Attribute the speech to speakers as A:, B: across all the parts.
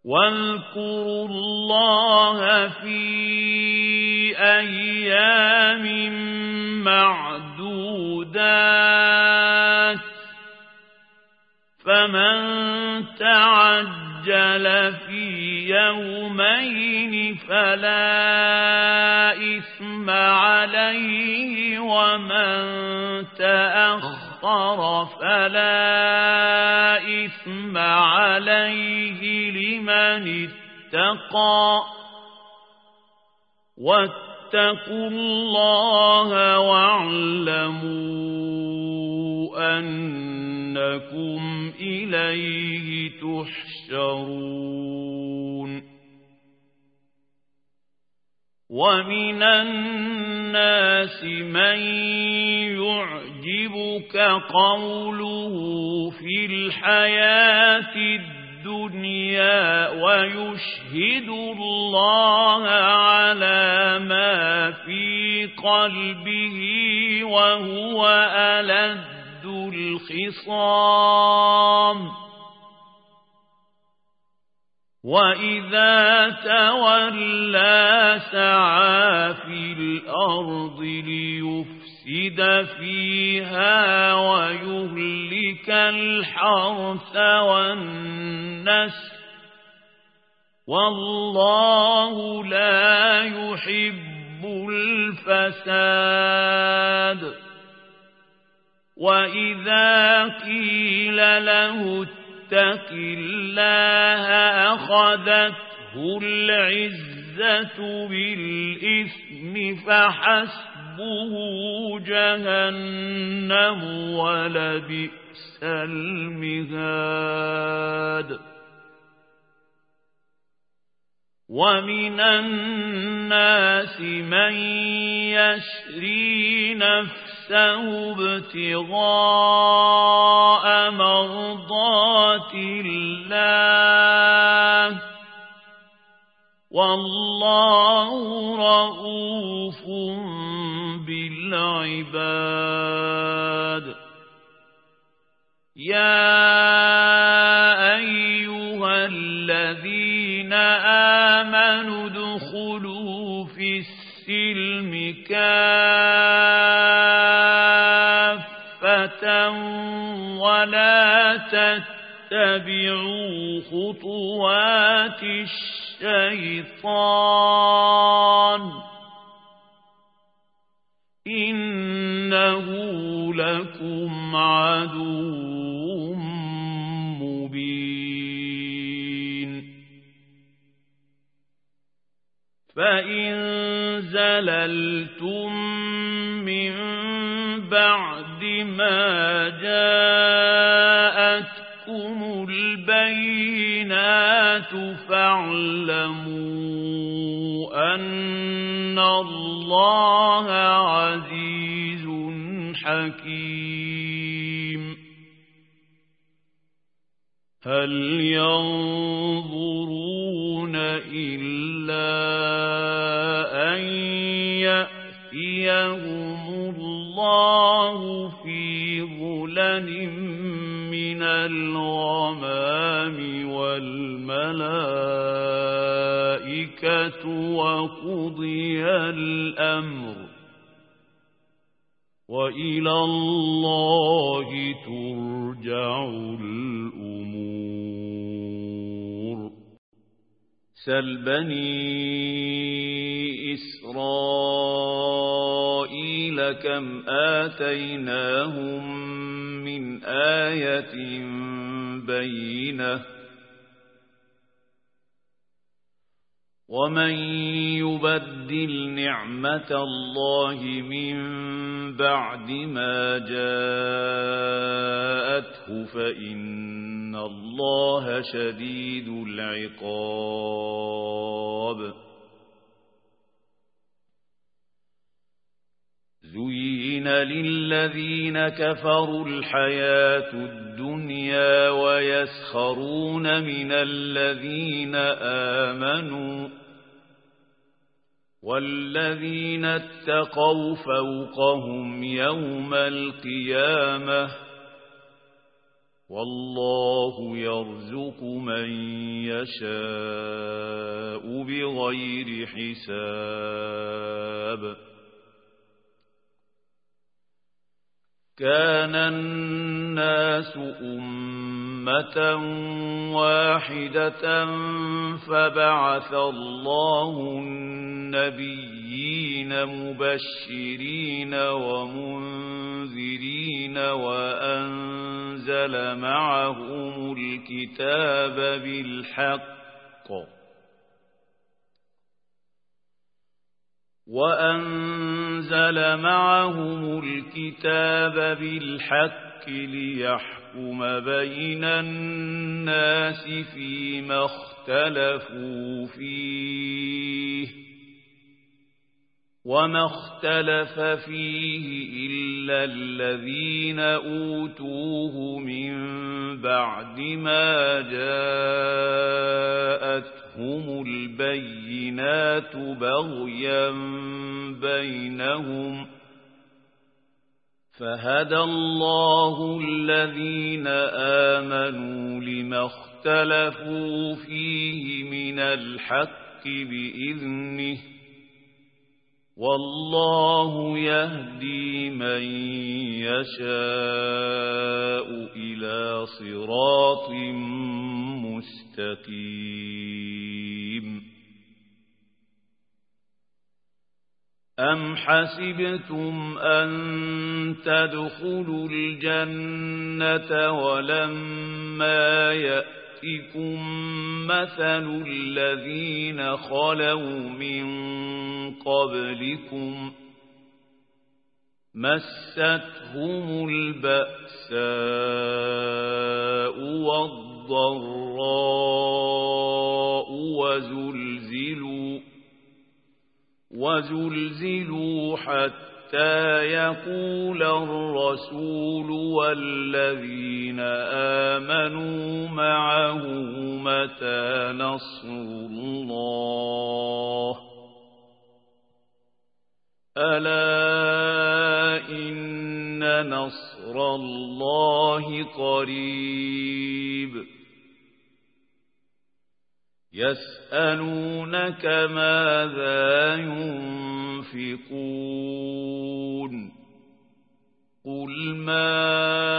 A: واذكروا الله في أيام معدودات فمن تعجل في يومين فلا إثم عليه ومن تأخر فلا إثم عليه لمن اتقى واتقوا الله واعلموا أنكم إليه تحشرون ومن الناس من يعجبك قوله في الحياة الدنيا ويشهد الله على ما في قلبه وهو ألد الخصام وإذا تولى سعى في الأرض ليفسد فيها ويهلك الحرث والنسل والله لا يحب الفساد وإذا قيل له اتق الله أخذته العزة بالإثم فحسبه جهنم ولبئس المهاد ومن الناس من يشري نفسه ابتغاء مرضات الله والله رؤوف بالعباد يا أيها الذين آمنوا ادخلوا في السلم كافة ولا تتبعوا خطوات الشيطان إنه لكم عدو مبين فإن زللتم من بعد ما جاءتكم البينات فاعلموا أن الله عزيز حكيم هل ينظرون إلا أن يأتيهم الله في ظلل من الغمام والملائكة وقضي الأمر وإلى الله ترجع الأمور سل بني إسرائيل كم آتيناهم من آية بينة ومن يبدل نعمة الله من بعد ما جاءته فإن الله شديد العقاب زين للذين كفروا الحياة الدنيا ويسخرون من الذين آمنوا والذين اتقوا فوقهم يوم القيامة والله يرزق من يشاء بغير حساب كان الناس أمة واحدة فبعث الله النبيين مبشرين ومنذرين وأنزل معهم الكتاب بالحق ليحكم بين الناس فيما اختلفوا فيه وما اختلف فيه إلا الذين أوتوه من بعد ما جاءتهم البينات بغيا بينهم فهدى الله الذين آمنوا لما اختلفوا فيه من الحق بإذنه والله يهدي من يشاء إلى صراط مستقيم أم حسبتم أن تدخلوا الجنة ولما يأتكم مثل الذين خلوا من قبلكم مستهم البأساء والضراء وزلزلوا حتى يقول الرسول والذين آمنوا معه متى نصر الله ألا إن نصر الله قريب يسألونك ماذا ينفقون قل ما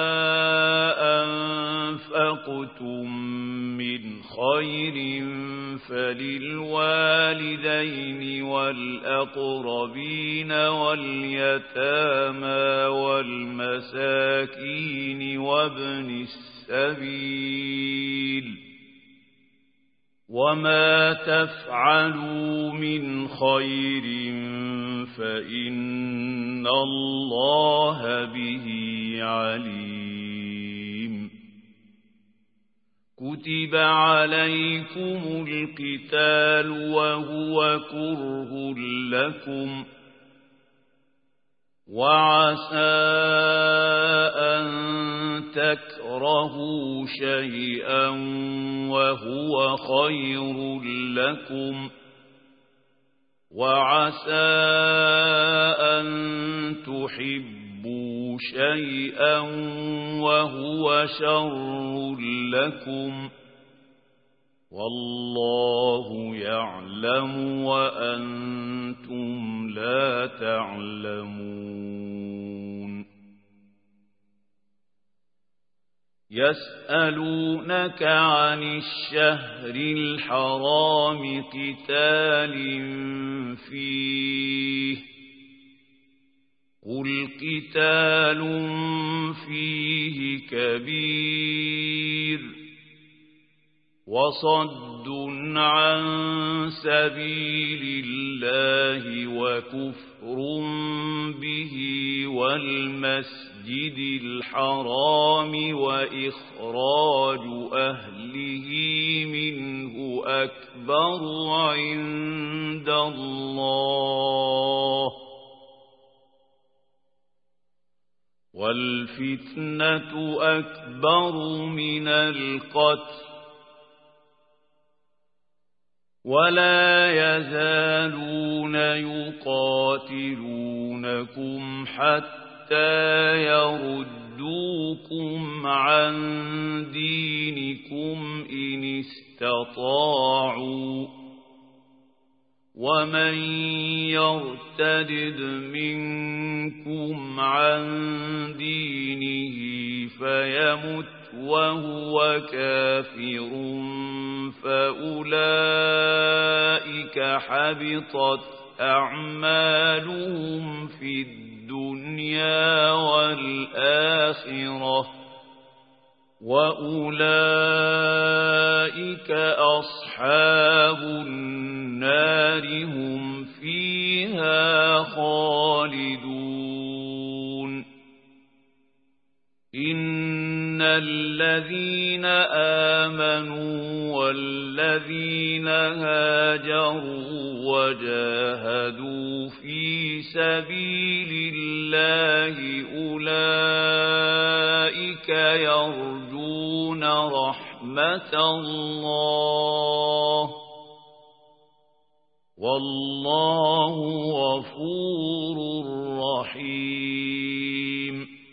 A: أنفقتم من خير فللوالدين والأقربين واليتامى والمساكين وابن السبيل وما تفعلوا من خير فإن الله به عليم كتب عليكم القتال وهو كره لكم وعسى أن تكرهوا شيئا وهو خير لكم وعسى أن تحبوا شيئا وهو شر لكم والله يعلم وأنتم لا تعلمون يسألونك عن الشهر الحرام قتال فيه قل قتال فيه كبير وصد عن سبيل الله وكفر به والمسجد الحرام وإخراج أهله منه أكبر عند الله والفتنة أكبر من القتل ولا يزالون يقاتلونكم حتى يردوكم يصدوكم عن دينكم إن استطاعوا ومن يرتدد منكم عن دينه فيمت وهو كافر فأولئك حبطت أعمالهم في الدنيا والآخرة وأولئك أصحاب النار هم فيها خالدون إن الذين آمنوا والذين هاجروا وجاهدوا في سبيل الله أولئك يرجون رحمة الله والله غفور رحيم